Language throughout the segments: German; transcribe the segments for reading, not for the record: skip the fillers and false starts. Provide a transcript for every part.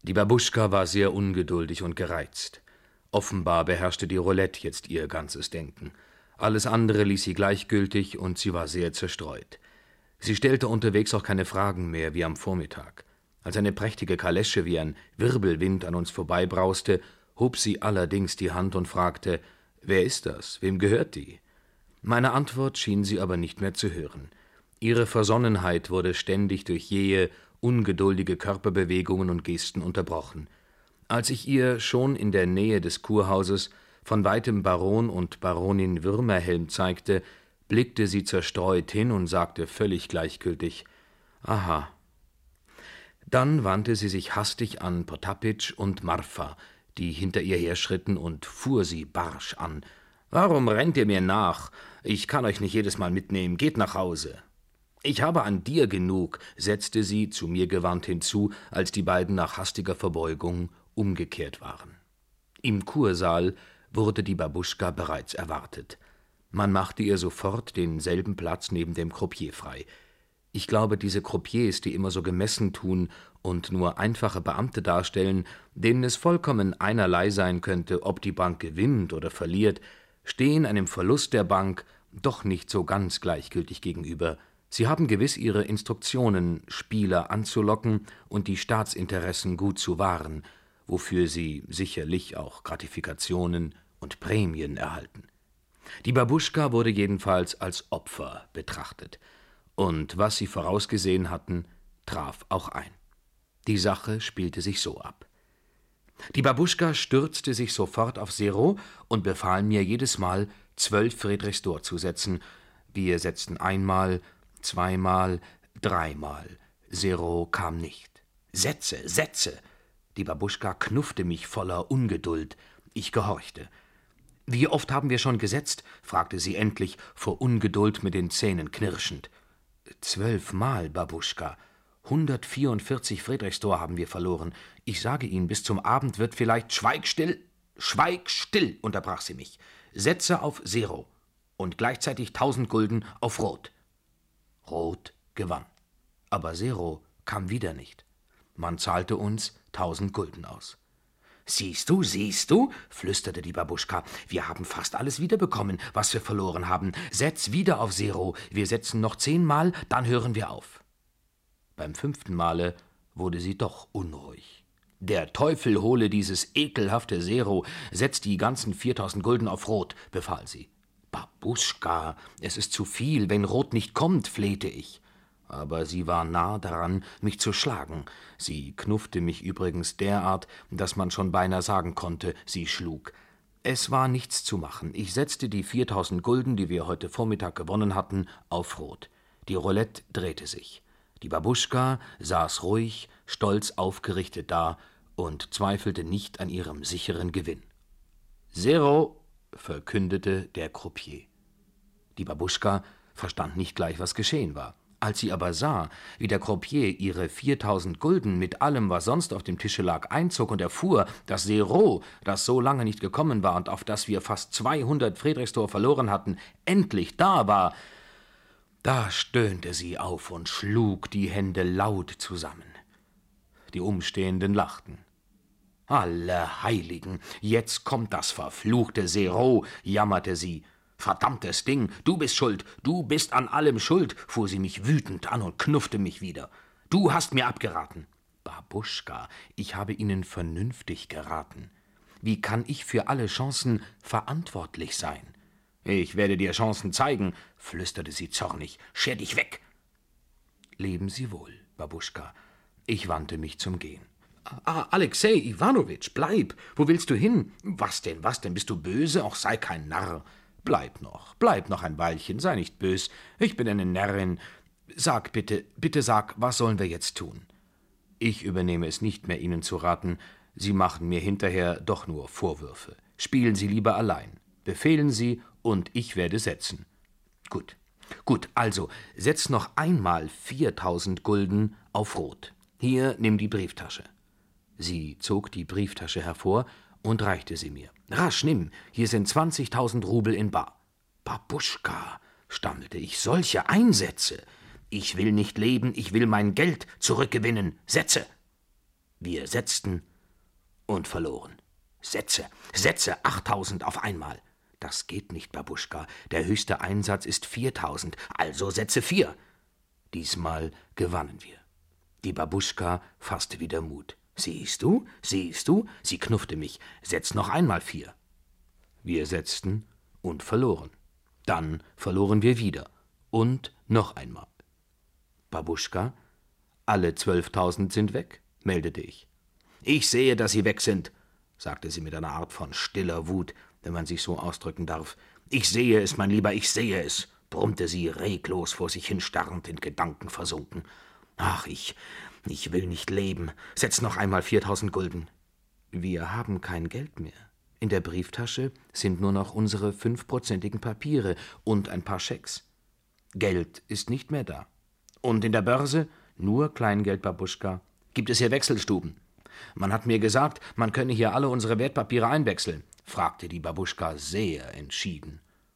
Die Babuschka war sehr ungeduldig und gereizt. Offenbar beherrschte die Roulette jetzt ihr ganzes Denken. Alles andere ließ sie gleichgültig und sie war sehr zerstreut. Sie stellte unterwegs auch keine Fragen mehr wie am Vormittag. Als eine prächtige Kalesche wie ein Wirbelwind an uns vorbeibrauste, hob sie allerdings die Hand und fragte: »Wer ist das? Wem gehört die?« Meine Antwort schien sie aber nicht mehr zu hören. Ihre Versonnenheit wurde ständig durch jähe, ungeduldige Körperbewegungen und Gesten unterbrochen. Als ich ihr schon in der Nähe des Kurhauses von weitem Baron und Baronin Würmerhelm zeigte, blickte sie zerstreut hin und sagte völlig gleichgültig: »Aha.« Dann wandte sie sich hastig an Potapitsch und Marfa, die hinter ihr herschritten, und fuhr sie barsch an: »Warum rennt ihr mir nach? Ich kann euch nicht jedes Mal mitnehmen. Geht nach Hause.« »Ich habe an dir genug«, setzte sie, zu mir gewandt, hinzu, als die beiden nach hastiger Verbeugung umgekehrt waren. Im Kursaal wurde die Babuschka bereits erwartet. Man machte ihr sofort denselben Platz neben dem Croupier frei. Ich glaube, diese Croupiers, die immer so gemessen tun und nur einfache Beamte darstellen, denen es vollkommen einerlei sein könnte, ob die Bank gewinnt oder verliert, stehen einem Verlust der Bank doch nicht so ganz gleichgültig gegenüber. Sie haben gewiss ihre Instruktionen, Spieler anzulocken und die Staatsinteressen gut zu wahren, wofür sie sicherlich auch Gratifikationen und Prämien erhalten. Die Babuschka wurde jedenfalls als Opfer betrachtet, und was sie vorausgesehen hatten, traf auch ein. Die Sache spielte sich so ab. Die Babuschka stürzte sich sofort auf Zero und befahl mir jedes Mal, 12 Friedrichsdor zu setzen. Wir setzten einmal, zweimal, dreimal. Zero kam nicht. »Setze, setze!« Die Babuschka knuffte mich voller Ungeduld. Ich gehorchte. »Wie oft haben wir schon gesetzt?« fragte sie endlich, vor Ungeduld mit den Zähnen knirschend. 12 Mal, Babuschka. 144 Friedrichsdor haben wir verloren. Ich sage Ihnen, bis zum Abend wird vielleicht... »Schweig still! Schweig still!« unterbrach sie mich. »Setze auf Zero und gleichzeitig 1000 Gulden auf Rot.« Rot gewann. Aber Zero kam wieder nicht. Man zahlte uns 1000 Gulden aus. »Siehst du«, flüsterte die Babuschka, »wir haben fast alles wiederbekommen, was wir verloren haben. Setz wieder auf Zero. Wir setzen noch 10 Mal, dann hören wir auf.« Beim 5. Male wurde sie doch unruhig. »Der Teufel hole dieses ekelhafte Zero. Setz die ganzen 4000 Gulden auf Rot«, befahl sie. »Babuschka, es ist zu viel, wenn Rot nicht kommt«, flehte ich. Aber sie war nah daran, mich zu schlagen. Sie knuffte mich übrigens derart, dass man schon beinahe sagen konnte, sie schlug. Es war nichts zu machen. Ich setzte die 4000 Gulden, die wir heute Vormittag gewonnen hatten, auf Rot. Die Roulette drehte sich. Die Babuschka saß ruhig, stolz aufgerichtet da und zweifelte nicht an ihrem sicheren Gewinn. »Zero«, verkündete der Croupier. Die Babuschka verstand nicht gleich, was geschehen war. Als sie aber sah, wie der Croupier ihre 4000 Gulden mit allem, was sonst auf dem Tische lag, einzog und erfuhr, dass Zero, das so lange nicht gekommen war und auf das wir fast 200 Friedrichsdor verloren hatten, endlich da war, da stöhnte sie auf und schlug die Hände laut zusammen. Die Umstehenden lachten. »Alle Heiligen, jetzt kommt das verfluchte Zero«, jammerte sie. »Verdammtes Ding, du bist schuld, du bist an allem schuld«, fuhr sie mich wütend an und knuffte mich wieder. »Du hast mir abgeraten.« »Babuschka, ich habe Ihnen vernünftig geraten. Wie kann ich für alle Chancen verantwortlich sein?« »Ich werde dir Chancen zeigen«, flüsterte sie zornig. »Scher dich weg!« »Leben Sie wohl, Babuschka.« Ich wandte mich zum Gehen. »Alexei Iwanowitsch, bleib! Wo willst du hin?« Was denn, bist du böse? Ach, sei kein Narr.« »Bleib noch ein Weilchen, sei nicht bös. Ich bin eine Närrin. Sag bitte, sag, was sollen wir jetzt tun?« »Ich übernehme es nicht mehr, Ihnen zu raten. Sie machen mir hinterher doch nur Vorwürfe. Spielen Sie lieber allein. Befehlen Sie, und ich werde setzen.« Gut, also, setz noch einmal 4000 Gulden auf Rot. Hier, nimm die Brieftasche.« Sie zog die Brieftasche hervor und reichte sie mir. »Rasch, nimm, hier sind 20.000 Rubel in bar.« »Babuschka«, stammelte ich, »solche Einsätze! Ich will nicht leben, ich will mein Geld zurückgewinnen. Setze!« Wir setzten und verloren. Setze, 8.000 auf einmal. Das geht nicht, Babuschka. Der höchste Einsatz ist 4.000, also setze 4. Diesmal gewannen wir. Die Babuschka fasste wieder Mut. Siehst du? Sie knuffte mich. Setz noch einmal 4. Wir setzten und verloren. Dann verloren wir wieder. Und noch einmal. Babuschka, alle 12.000 sind weg, meldete ich. Ich sehe, dass sie weg sind, sagte sie mit einer Art von stiller Wut, wenn man sich so ausdrücken darf. Ich sehe es, mein Lieber, ich sehe es, brummte sie reglos vor sich hin starrend, in Gedanken versunken. Ach, ich will nicht leben. Setz noch einmal 4.000 Gulden. Wir haben kein Geld mehr. In der Brieftasche sind nur noch unsere 5%igen Papiere und ein paar Schecks. Geld ist nicht mehr da. Und in der Börse nur Kleingeld, Babuschka. Gibt es hier Wechselstuben? Man hat mir gesagt, man könne hier alle unsere Wertpapiere einwechseln, fragte die Babuschka sehr entschieden.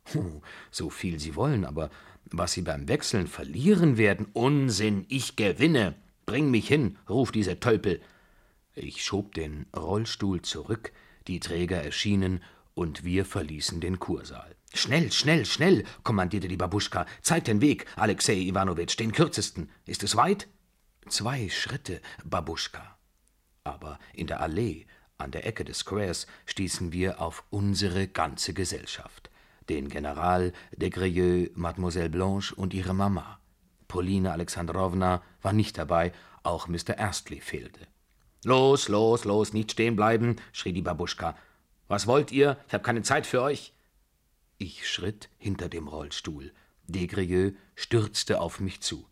So viel Sie wollen, aber was Sie beim Wechseln verlieren werden, Unsinn, ich gewinne. Bring mich hin, ruft diese Tölpel. Ich schob den Rollstuhl zurück, die Träger erschienen und wir verließen den Kursaal. Schnell, schnell, schnell, kommandierte die Babuschka. Zeig den Weg, Alexei Iwanowitsch, den kürzesten. Ist es weit? 2 Schritte, Babuschka. Aber in der Allee, an der Ecke des Squares, stießen wir auf unsere ganze Gesellschaft. Den General, Desgrieux, Mademoiselle Blanche und ihre Mama. Pauline Alexandrowna war nicht dabei, auch Mr. Astley fehlte. »Los, los, los, nicht stehen bleiben«, schrie die Babuschka. »Was wollt ihr? Ich habe keine Zeit für euch.« Ich schritt hinter dem Rollstuhl. Desgrieux stürzte auf mich zu.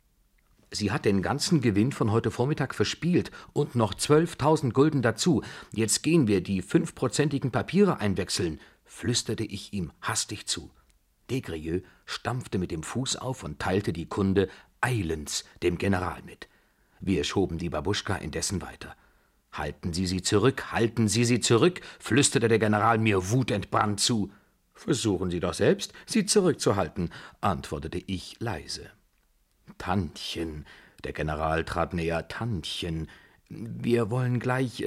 »Sie hat den ganzen Gewinn von heute Vormittag verspielt und noch 12.000 Gulden dazu. Jetzt gehen wir die 5%igen Papiere einwechseln«, flüsterte ich ihm hastig zu. Desgrieux stampfte mit dem Fuß auf und teilte die Kunde eilends dem General mit. Wir schoben die Babuschka indessen weiter. »Halten Sie sie zurück, halten Sie sie zurück«, flüsterte der General mir wutentbrannt zu. »Versuchen Sie doch selbst, sie zurückzuhalten«, antwortete ich leise. »Tantchen«, der General trat näher, »Tantchen, wir wollen gleich,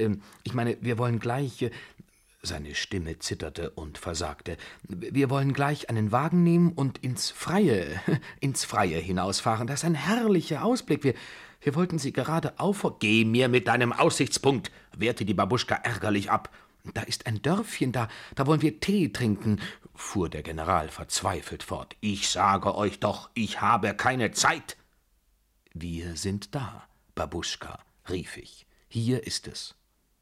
seine Stimme zitterte und versagte. »Wir wollen gleich einen Wagen nehmen und ins Freie hinausfahren. Das ist ein herrlicher Ausblick. Wir wollten Sie gerade »Geh mir mit deinem Aussichtspunkt«, wehrte die Babuschka ärgerlich ab. »Da ist ein Dörfchen, da wollen wir Tee trinken«, fuhr der General verzweifelt fort. »Ich sage euch doch, ich habe keine Zeit.« »Wir sind da, Babuschka«, rief ich. »Hier ist es.«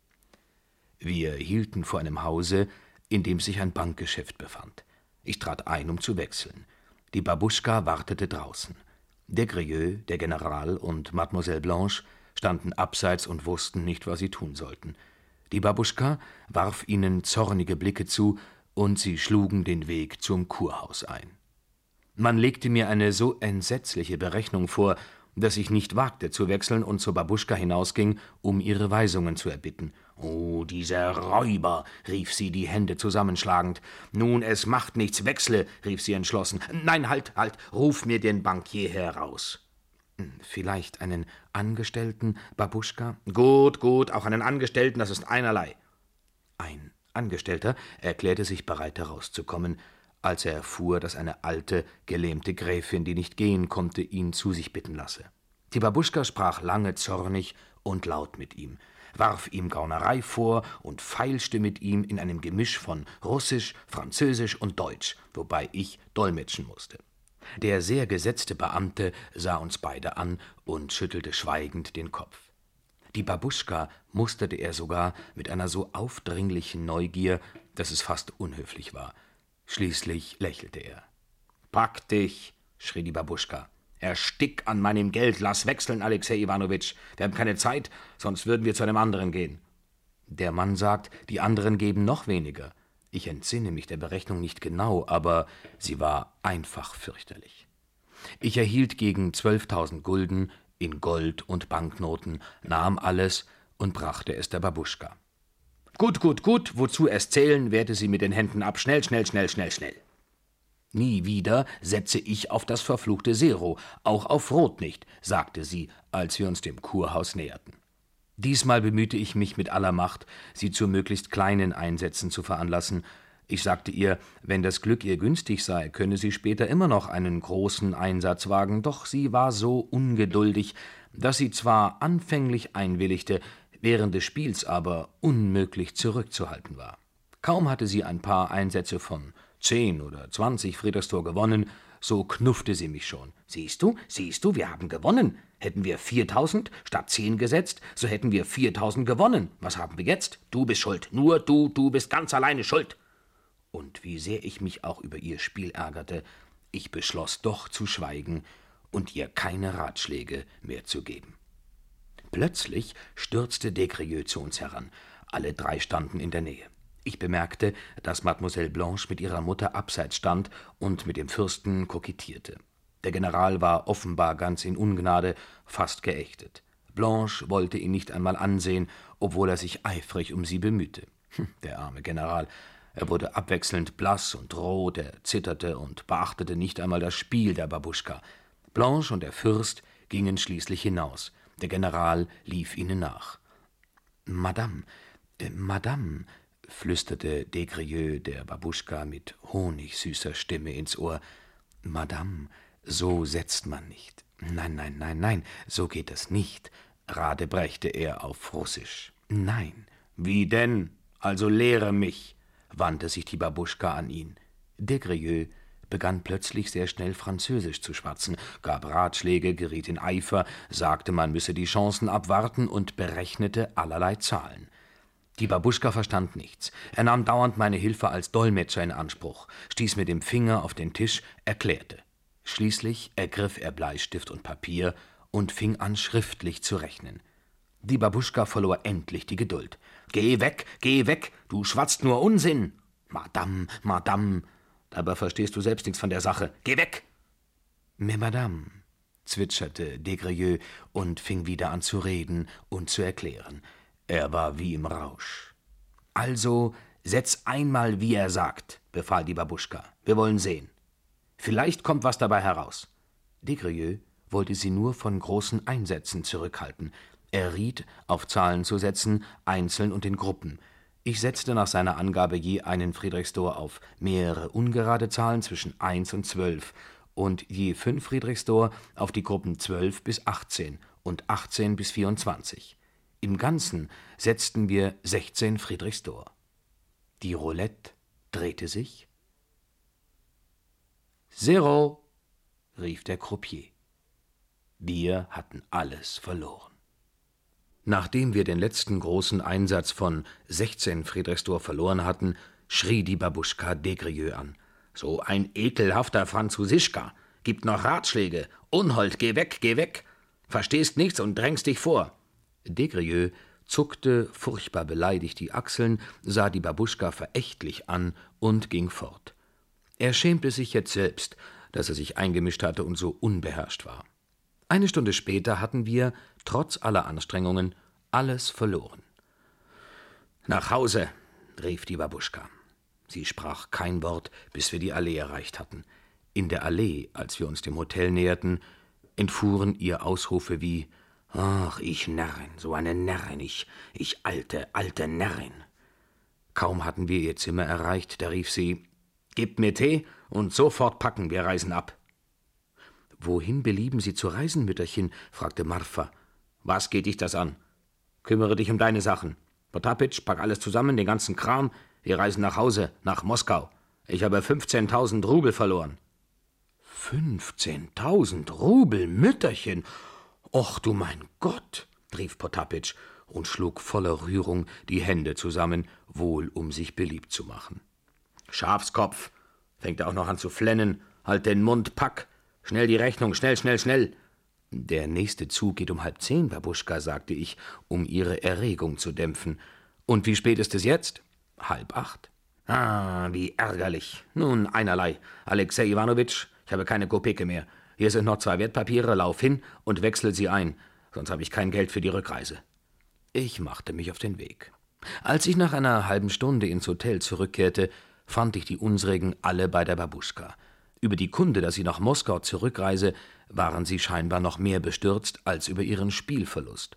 Wir hielten vor einem Hause, in dem sich ein Bankgeschäft befand. Ich trat ein, um zu wechseln. Die Babuschka wartete draußen. Desgrieux, der General und Mademoiselle Blanche standen abseits und wussten nicht, was sie tun sollten. Die Babuschka warf ihnen zornige Blicke zu, und sie schlugen den Weg zum Kurhaus ein. Man legte mir eine so entsetzliche Berechnung vor, dass ich nicht wagte zu wechseln und zur Babuschka hinausging, um ihre Weisungen zu erbitten. »Oh, dieser Räuber«, rief sie, die Hände zusammenschlagend. »Nun, es macht nichts, wechsle«, rief sie entschlossen. »Nein, halt, ruf mir den Bankier heraus.« »Vielleicht einen Angestellten, Babuschka?« »Gut, auch einen Angestellten, das ist einerlei.« Ein Angestellter erklärte sich bereit herauszukommen, als er erfuhr, dass eine alte, gelähmte Gräfin, die nicht gehen konnte, ihn zu sich bitten lasse. Die Babuschka sprach lange zornig und laut mit ihm, warf ihm Gaunerei vor und feilschte mit ihm in einem Gemisch von Russisch, Französisch und Deutsch, wobei ich dolmetschen musste. Der sehr gesetzte Beamte sah uns beide an und schüttelte schweigend den Kopf. Die Babuschka musterte er sogar mit einer so aufdringlichen Neugier, dass es fast unhöflich war. Schließlich lächelte er. »Pack dich«, schrie die Babuschka. »Erstick an meinem Geld, lass wechseln, Alexei Iwanowitsch. Wir haben keine Zeit, sonst würden wir zu einem anderen gehen.« Der Mann sagt, die anderen geben noch weniger. Ich entsinne mich der Berechnung nicht genau, aber sie war einfach fürchterlich. Ich erhielt gegen 12.000 Gulden in Gold und Banknoten, nahm alles und brachte es der Babuschka. »Gut, wozu erst zählen«, wehrte sie mit den Händen ab. »Schnell.« »Nie wieder setze ich auf das verfluchte Zero, auch auf Rot nicht«, sagte sie, als wir uns dem Kurhaus näherten. Diesmal bemühte ich mich mit aller Macht, sie zu möglichst kleinen Einsätzen zu veranlassen. Ich sagte ihr, wenn das Glück ihr günstig sei, könne sie später immer noch einen großen Einsatz wagen, doch sie war so ungeduldig, dass sie zwar anfänglich einwilligte, während des Spiels aber unmöglich zurückzuhalten war. Kaum hatte sie ein paar Einsätze von 10 oder 20 Friederstor gewonnen, so knuffte sie mich schon. Siehst du, wir haben gewonnen. Hätten wir 4.000 statt 10 gesetzt, so hätten wir 4.000 gewonnen. Was haben wir jetzt? Du bist schuld. Nur du bist ganz alleine schuld. Und wie sehr ich mich auch über ihr Spiel ärgerte, ich beschloss doch zu schweigen und ihr keine Ratschläge mehr zu geben. Plötzlich stürzte Desgrieux zu uns heran. Alle drei standen in der Nähe. Ich bemerkte, dass Mademoiselle Blanche mit ihrer Mutter abseits stand und mit dem Fürsten kokettierte. Der General war offenbar ganz in Ungnade, fast geächtet. Blanche wollte ihn nicht einmal ansehen, obwohl er sich eifrig um sie bemühte. Der arme General, er wurde abwechselnd blass und rot, er zitterte und beachtete nicht einmal das Spiel der Babuschka. Blanche und der Fürst gingen schließlich hinaus. Der General lief ihnen nach. »Madame, flüsterte Desgrieux der Babuschka mit honigsüßer Stimme ins Ohr. »Madame, so setzt man nicht. Nein, so geht es nicht«, radebrächte er auf Russisch. »Nein.« »Wie denn? Also lehre mich«, wandte sich die Babuschka an ihn. Desgrieux begann plötzlich sehr schnell Französisch zu schwatzen, gab Ratschläge, geriet in Eifer, sagte, man müsse die Chancen abwarten und berechnete allerlei Zahlen. Die Babuschka verstand nichts. Er nahm dauernd meine Hilfe als Dolmetscher in Anspruch, stieß mit dem Finger auf den Tisch, erklärte. Schließlich ergriff er Bleistift und Papier und fing an, schriftlich zu rechnen. Die Babuschka verlor endlich die Geduld. Geh weg, du schwatzt nur Unsinn!« »Madame, dabei verstehst du selbst nichts von der Sache. Geh weg!« »Mais Madame«, zwitscherte Desgrieux und fing wieder an zu reden und zu erklären. Er war wie im Rausch. »Also, setz einmal, wie er sagt«, befahl die Babuschka. »Wir wollen sehen. Vielleicht kommt was dabei heraus.« Desgrieux wollte sie nur von großen Einsätzen zurückhalten. Er riet, auf Zahlen zu setzen, einzeln und in Gruppen. Ich setzte nach seiner Angabe je einen Friedrichsdor auf mehrere ungerade Zahlen zwischen 1 und 12 und je 5 Friedrichsdor auf die Gruppen 12 bis 18 und 18 bis 24. Im Ganzen setzten wir 16 Friedrichsdor. Die Roulette drehte sich. »Zero«, rief der Croupier. Wir hatten alles verloren. Nachdem wir den letzten großen Einsatz von 16 Friedrichsdor verloren hatten, schrie die Babuschka Desgrieux an. »So ein ekelhafter Französischka! Gibt noch Ratschläge! Unhold, geh weg! Verstehst nichts und drängst dich vor!« Desgrieux zuckte furchtbar beleidigt die Achseln, sah die Babuschka verächtlich an und ging fort. Er schämte sich jetzt selbst, dass er sich eingemischt hatte und so unbeherrscht war. Eine Stunde später hatten wir, trotz aller Anstrengungen, alles verloren. »Nach Hause«, rief die Babuschka. Sie sprach kein Wort, bis wir die Allee erreicht hatten. In der Allee, als wir uns dem Hotel näherten, entfuhren ihr Ausrufe wie »Ach, ich Närrin, so eine Närrin, ich alte Närrin.« Kaum hatten wir ihr Zimmer erreicht, da rief sie »Gebt mir Tee und sofort packen, wir reisen ab.« »Wohin belieben Sie zu reisen, Mütterchen?« fragte Marfa. »Was geht dich das an? Kümmere dich um deine Sachen. Potapitsch, pack alles zusammen, den ganzen Kram. Wir reisen nach Hause, nach Moskau. Ich habe 15.000 Rubel verloren.« »15.000 Rubel, Mütterchen? Och, du mein Gott«, rief Potapitsch und schlug voller Rührung die Hände zusammen, wohl um sich beliebt zu machen. »Schafskopf«, fängt er auch noch an zu flennen. »Halt den Mund, pack! Schnell die Rechnung, schnell!« »Der nächste Zug geht um 9:30, Babuschka«, sagte ich, um ihre Erregung zu dämpfen. »Und wie spät ist es jetzt?« 7:30. »Ah, wie ärgerlich. Nun, einerlei. Alexej Iwanowitsch, ich habe keine Kopeke mehr. Hier sind noch 2 Wertpapiere, lauf hin und wechsel sie ein, sonst habe ich kein Geld für die Rückreise.« Ich machte mich auf den Weg. Als ich nach einer halben Stunde ins Hotel zurückkehrte, fand ich die unsrigen alle bei der Babuschka. Über die Kunde, dass sie nach Moskau zurückreise, waren sie scheinbar noch mehr bestürzt als über ihren Spielverlust.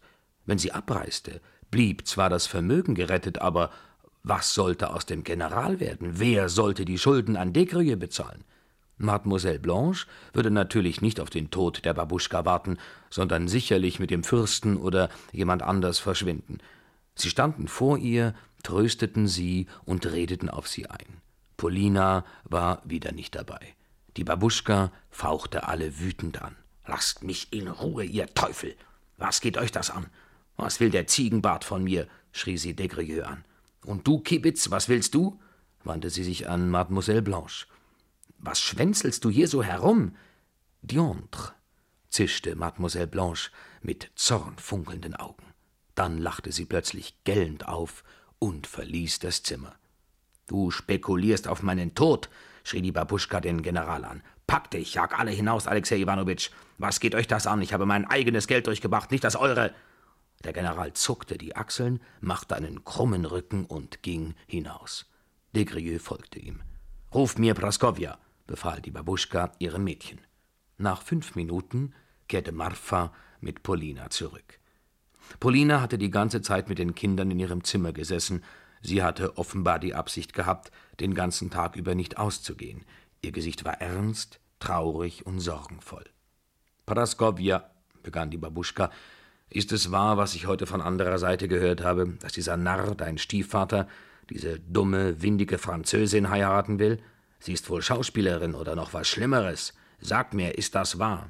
Wenn sie abreiste, blieb zwar das Vermögen gerettet, aber was sollte aus dem General werden? Wer sollte die Schulden an Desgrieux bezahlen? Mademoiselle Blanche würde natürlich nicht auf den Tod der Babuschka warten, sondern sicherlich mit dem Fürsten oder jemand anders verschwinden. Sie standen vor ihr, trösteten sie und redeten auf sie ein. Polina war wieder nicht dabei. Die Babuschka fauchte alle wütend an. »Lasst mich in Ruhe, ihr Teufel! Was geht euch das an? Was will der Ziegenbart von mir?« schrie sie Desgrieux an. »Und du, Kiebitz, was willst du?« wandte sie sich an Mademoiselle Blanche. »Was schwänzelst du hier so herum?« »Diantre«, zischte Mademoiselle Blanche mit zornfunkelnden Augen. Dann lachte sie plötzlich gellend auf und verließ das Zimmer. »Du spekulierst auf meinen Tod«, schrie die Babuschka den General an. »Pack dich, jag alle hinaus, Alexej Iwanowitsch. Was geht euch das an? Ich habe mein eigenes Geld durchgebracht, nicht das eure.« Der General zuckte die Achseln, machte einen krummen Rücken und ging hinaus. Desgrieux folgte ihm. »Ruf mir Praskowja«, befahl die Babuschka ihrem Mädchen. Nach 5 Minuten kehrte Marfa mit Polina zurück. Polina hatte die ganze Zeit mit den Kindern in ihrem Zimmer gesessen. Sie hatte offenbar die Absicht gehabt, den ganzen Tag über nicht auszugehen. Ihr Gesicht war ernst, traurig und sorgenvoll. »Praskowja«, begann die Babuschka, »ist es wahr, was ich heute von anderer Seite gehört habe, dass dieser Narr, dein Stiefvater, diese dumme, windige Französin heiraten will? Sie ist wohl Schauspielerin oder noch was Schlimmeres. Sag mir, ist das wahr?«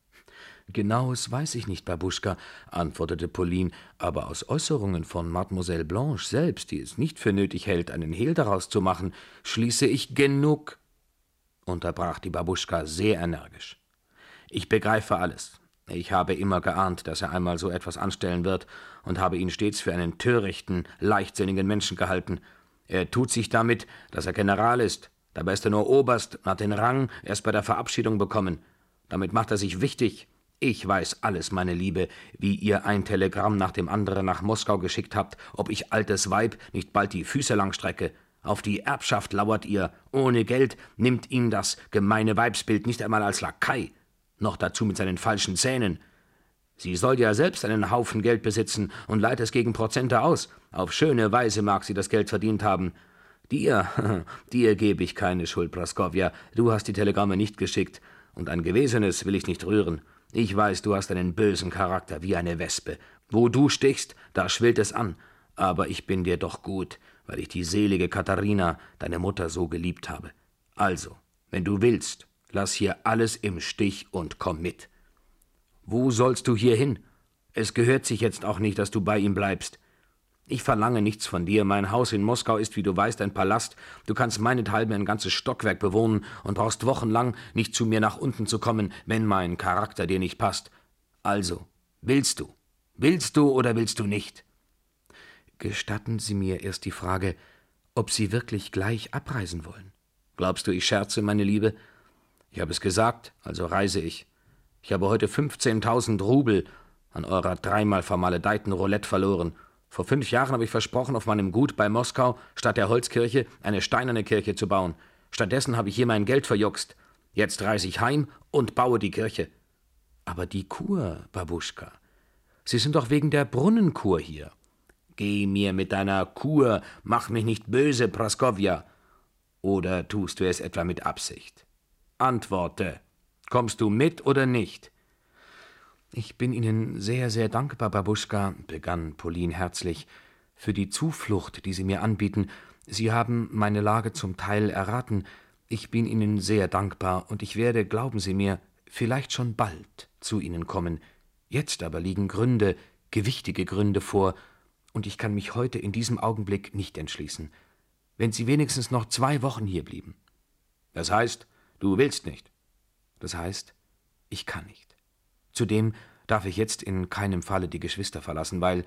»Genaues weiß ich nicht, Babuschka«, antwortete Pauline, »aber aus Äußerungen von Mademoiselle Blanche selbst, die es nicht für nötig hält, einen Hehl daraus zu machen, schließe ich genug«, unterbrach die Babuschka sehr energisch. »Ich begreife alles. Ich habe immer geahnt, dass er einmal so etwas anstellen wird und habe ihn stets für einen törichten, leichtsinnigen Menschen gehalten. Er tut sich damit, dass er General ist. Dabei ist er nur Oberst und hat den Rang erst bei der Verabschiedung bekommen. Damit macht er sich wichtig. Ich weiß alles, meine Liebe, wie ihr ein Telegramm nach dem anderen nach Moskau geschickt habt, ob ich, altes Weib, nicht bald die Füße langstrecke. Auf die Erbschaft lauert ihr. Ohne Geld nimmt ihn das gemeine Weibsbild nicht einmal als Lakai. Noch dazu mit seinen falschen Zähnen. Sie soll ja selbst einen Haufen Geld besitzen und leiht es gegen Prozente aus. Auf schöne Weise mag sie das Geld verdient haben. Dir gebe ich keine Schuld, Praskowja. Du hast die Telegramme nicht geschickt. Und ein Gewesenes will ich nicht rühren. Ich weiß, du hast einen bösen Charakter wie eine Wespe. Wo du stichst, da schwillt es an. Aber ich bin dir doch gut, weil ich die selige Katharina, deine Mutter, so geliebt habe. Also, wenn du willst, lass hier alles im Stich und komm mit. Wo sollst du hier hin? Es gehört sich jetzt auch nicht, dass du bei ihm bleibst. Ich verlange nichts von dir. Mein Haus in Moskau ist, wie du weißt, ein Palast. Du kannst meinethalben ein ganzes Stockwerk bewohnen und brauchst wochenlang nicht zu mir nach unten zu kommen, wenn mein Charakter dir nicht passt. Also, willst du? Willst du oder willst du nicht? Gestatten Sie mir erst die Frage, ob Sie wirklich gleich abreisen wollen. Glaubst du, ich scherze, meine Liebe? Ich habe es gesagt, also reise ich. Ich habe heute 15.000 Rubel an eurer dreimal vermaledeiten Roulette verloren. Vor 5 Jahren habe ich versprochen, auf meinem Gut bei Moskau statt der Holzkirche eine steinerne Kirche zu bauen. Stattdessen habe ich hier mein Geld verjuckst. Jetzt reise ich heim und baue die Kirche. Aber die Kur, Babuschka, Sie sind doch wegen der Brunnenkur hier. Geh mir mit deiner Kur, mach mich nicht böse, Praskowja. Oder tust du es etwa mit Absicht? Antworte, kommst du mit oder nicht? »Ich bin Ihnen sehr, sehr dankbar, Babuschka«, begann Pauline herzlich, »für die Zuflucht, die Sie mir anbieten. Sie haben meine Lage zum Teil erraten. Ich bin Ihnen sehr dankbar, und ich werde, glauben Sie mir, vielleicht schon bald zu Ihnen kommen. Jetzt aber liegen Gründe, gewichtige Gründe vor, und ich kann mich heute in diesem Augenblick nicht entschließen. Wenn Sie wenigstens noch 2 Wochen hier blieben.« »Das heißt, du willst nicht?« »Das heißt, ich kann nicht. Zudem darf ich jetzt in keinem Falle die Geschwister verlassen, weil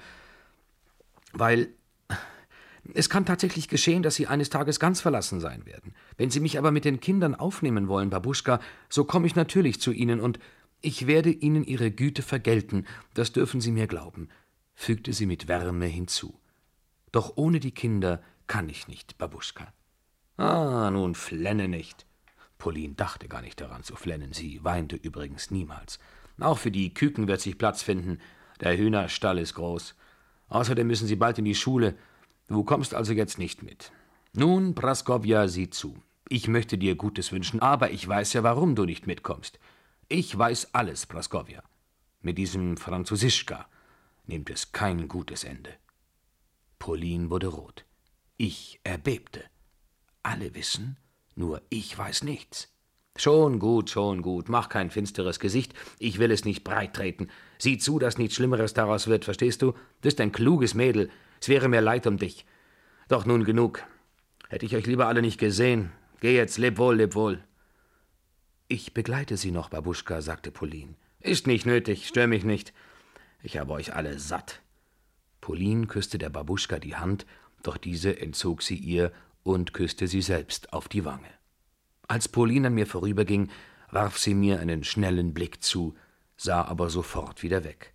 es kann tatsächlich geschehen, dass Sie eines Tages ganz verlassen sein werden. Wenn Sie mich aber mit den Kindern aufnehmen wollen, Babuschka, so komme ich natürlich zu Ihnen und ich werde Ihnen Ihre Güte vergelten, das dürfen Sie mir glauben«, fügte sie mit Wärme hinzu. »Doch ohne die Kinder kann ich nicht, Babuschka.« »Ah, nun flenne nicht.« Pauline dachte gar nicht daran zu flennen, sie weinte übrigens niemals. »Auch für die Küken wird sich Platz finden. Der Hühnerstall ist groß. Außerdem müssen Sie bald in die Schule. Du kommst also jetzt nicht mit. Nun, Praskowja, sieh zu. Ich möchte dir Gutes wünschen, aber ich weiß ja, warum du nicht mitkommst. Ich weiß alles, Praskowja. Mit diesem Französischka nimmt es kein gutes Ende. Pauline wurde rot. Ich erbebte. Alle wissen, nur ich weiß nichts. Schon gut, mach kein finsteres Gesicht, ich will es nicht breit treten. Sieh zu, dass nichts Schlimmeres daraus wird, verstehst du? Du bist ein kluges Mädel, es wäre mir leid um dich. Doch nun genug. Hätte ich euch lieber alle nicht gesehen. Geh jetzt, leb wohl, leb wohl. Ich begleite Sie noch, Babuschka, sagte Pauline. Ist nicht nötig, stör mich nicht. Ich habe euch alle satt. Pauline küsste der Babuschka die Hand, doch diese entzog sie ihr und küsste sie selbst auf die Wange. Als Pauline an mir vorüberging, warf sie mir einen schnellen Blick zu, sah aber sofort wieder weg.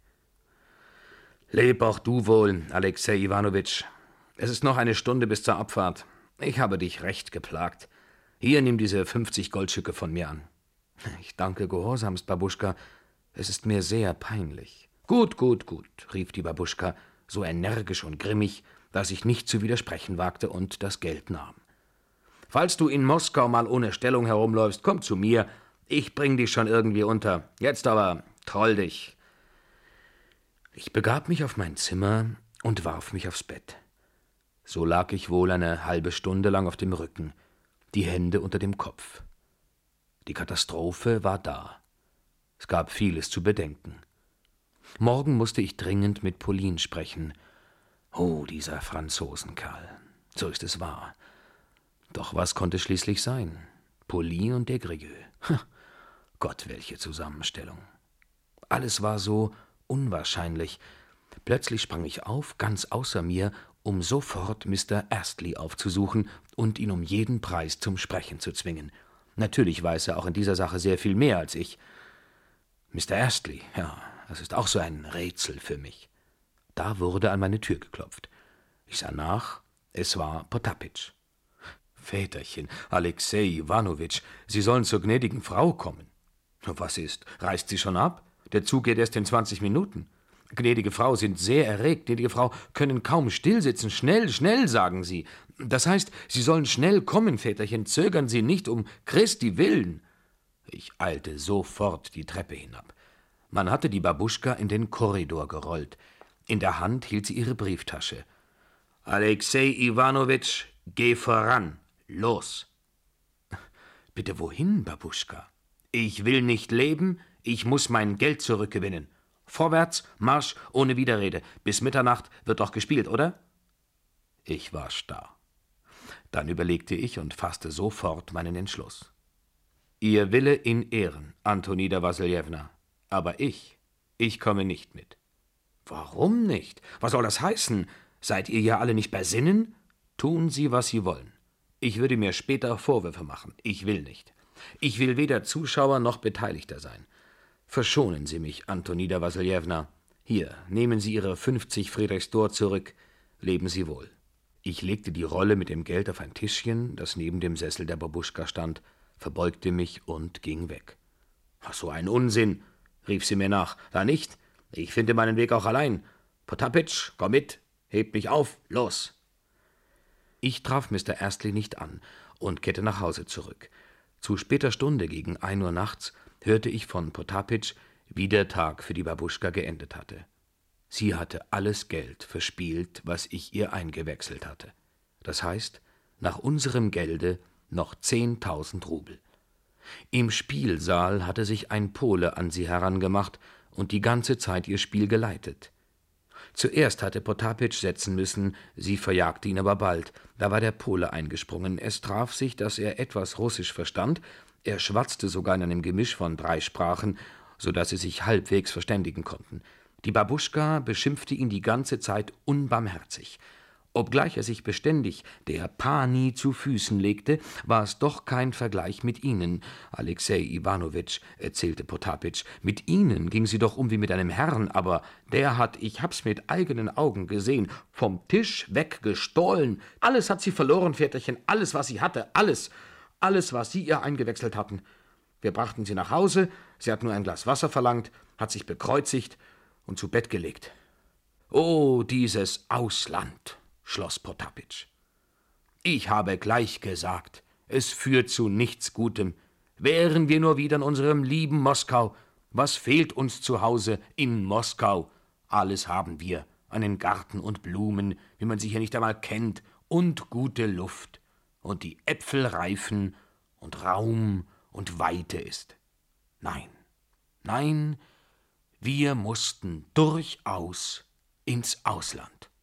Leb auch du wohl, Alexei Iwanowitsch. Es ist noch eine Stunde bis zur Abfahrt. Ich habe dich recht geplagt. Hier, nimm diese 50 Goldstücke von mir an. Ich danke gehorsamst, Babuschka. Es ist mir sehr peinlich. Gut, rief die Babuschka, so energisch und grimmig, dass ich nicht zu widersprechen wagte und das Geld nahm. Falls du in Moskau mal ohne Stellung herumläufst, komm zu mir. Ich bring dich schon irgendwie unter. Jetzt aber troll dich. Ich begab mich auf mein Zimmer und warf mich aufs Bett. So lag ich wohl eine halbe Stunde lang auf dem Rücken, die Hände unter dem Kopf. Die Katastrophe war da. Es gab vieles zu bedenken. Morgen musste ich dringend mit Pauline sprechen. Oh, dieser Franzosenkerl. So ist es wahr. Doch was konnte schließlich sein? Pauline und Desgrieux. Gott, welche Zusammenstellung. Alles war so unwahrscheinlich. Plötzlich sprang ich auf, ganz außer mir, um sofort Mr. Astley aufzusuchen und ihn um jeden Preis zum Sprechen zu zwingen. Natürlich weiß er auch in dieser Sache sehr viel mehr als ich. Mr. Astley, ja, das ist auch so ein Rätsel für mich. Da wurde an meine Tür geklopft. Ich sah nach, es war Potapitsch. »Väterchen, Alexei Iwanowitsch, Sie sollen zur gnädigen Frau kommen.« »Was ist? Reist sie schon ab? Der Zug geht erst in 20 Minuten. Gnädige Frau sind sehr erregt. Gnädige Frau können kaum stillsitzen. Schnell, schnell, sagen Sie. Das heißt, Sie sollen schnell kommen, Väterchen. Zögern Sie nicht, um Christi willen.« Ich eilte sofort die Treppe hinab. Man hatte die Babuschka in den Korridor gerollt. In der Hand hielt sie ihre Brieftasche. »Alexei Iwanowitsch, geh voran. Los!« »Bitte wohin, Babuschka?« »Ich will nicht leben, ich muss mein Geld zurückgewinnen. Vorwärts, Marsch, ohne Widerrede. Bis Mitternacht wird doch gespielt, oder?« Ich war starr. Dann überlegte ich und fasste sofort meinen Entschluss. »Ihr Wille in Ehren, Antonida Wassiljewna. Aber ich komme nicht mit.« »Warum nicht? Was soll das heißen? Seid ihr ja alle nicht bei Sinnen? Tun Sie, was Sie wollen. Ich würde mir später Vorwürfe machen. Ich will nicht. Ich will weder Zuschauer noch Beteiligter sein. Verschonen Sie mich, Antonida Wassiljewna. Hier, nehmen Sie Ihre 50 Friedrichsdor zurück. Leben Sie wohl.« Ich legte die Rolle mit dem Geld auf ein Tischchen, das neben dem Sessel der Babuschka stand, verbeugte mich und ging weg. »Ach, so ein Unsinn«, rief sie mir nach. »Da nicht? Ich finde meinen Weg auch allein. Potapitsch, komm mit, hebt mich auf, los!« Ich traf Mr. Astley nicht an und kehrte nach Hause zurück. Zu später Stunde, gegen 1 Uhr nachts, hörte ich von Potapitsch, wie der Tag für die Babuschka geendet hatte. Sie hatte alles Geld verspielt, was ich ihr eingewechselt hatte. Das heißt, nach unserem Gelde noch 10.000 Rubel. Im Spielsaal hatte sich ein Pole an sie herangemacht und die ganze Zeit ihr Spiel geleitet. Zuerst hatte Potapitsch setzen müssen, sie verjagte ihn aber bald. Da war der Pole eingesprungen. Es traf sich, dass er etwas Russisch verstand. Er schwatzte sogar in einem Gemisch von 3 Sprachen, so dass sie sich halbwegs verständigen konnten. Die Babuschka beschimpfte ihn die ganze Zeit unbarmherzig. Obgleich er sich beständig der Pani zu Füßen legte, war es doch kein Vergleich mit Ihnen, Alexei Iwanowitsch, erzählte Potapitsch. Mit Ihnen ging sie doch um wie mit einem Herrn, aber der hat, ich hab's mit eigenen Augen gesehen, vom Tisch weggestohlen. Alles hat sie verloren, Väterchen, alles, was sie hatte, alles, was Sie ihr eingewechselt hatten. Wir brachten sie nach Hause, sie hat nur ein Glas Wasser verlangt, hat sich bekreuzigt, und zu Bett gelegt. »Oh, dieses Ausland«, schloss Potapitsch. »Ich habe gleich gesagt, es führt zu nichts Gutem. Wären wir nur wieder in unserem lieben Moskau. Was fehlt uns zu Hause in Moskau? Alles haben wir, einen Garten und Blumen, wie man sie hier nicht einmal kennt, und gute Luft. Und die Äpfel reifen, und Raum und Weite ist. Nein, nein, wir mussten durchaus ins Ausland.«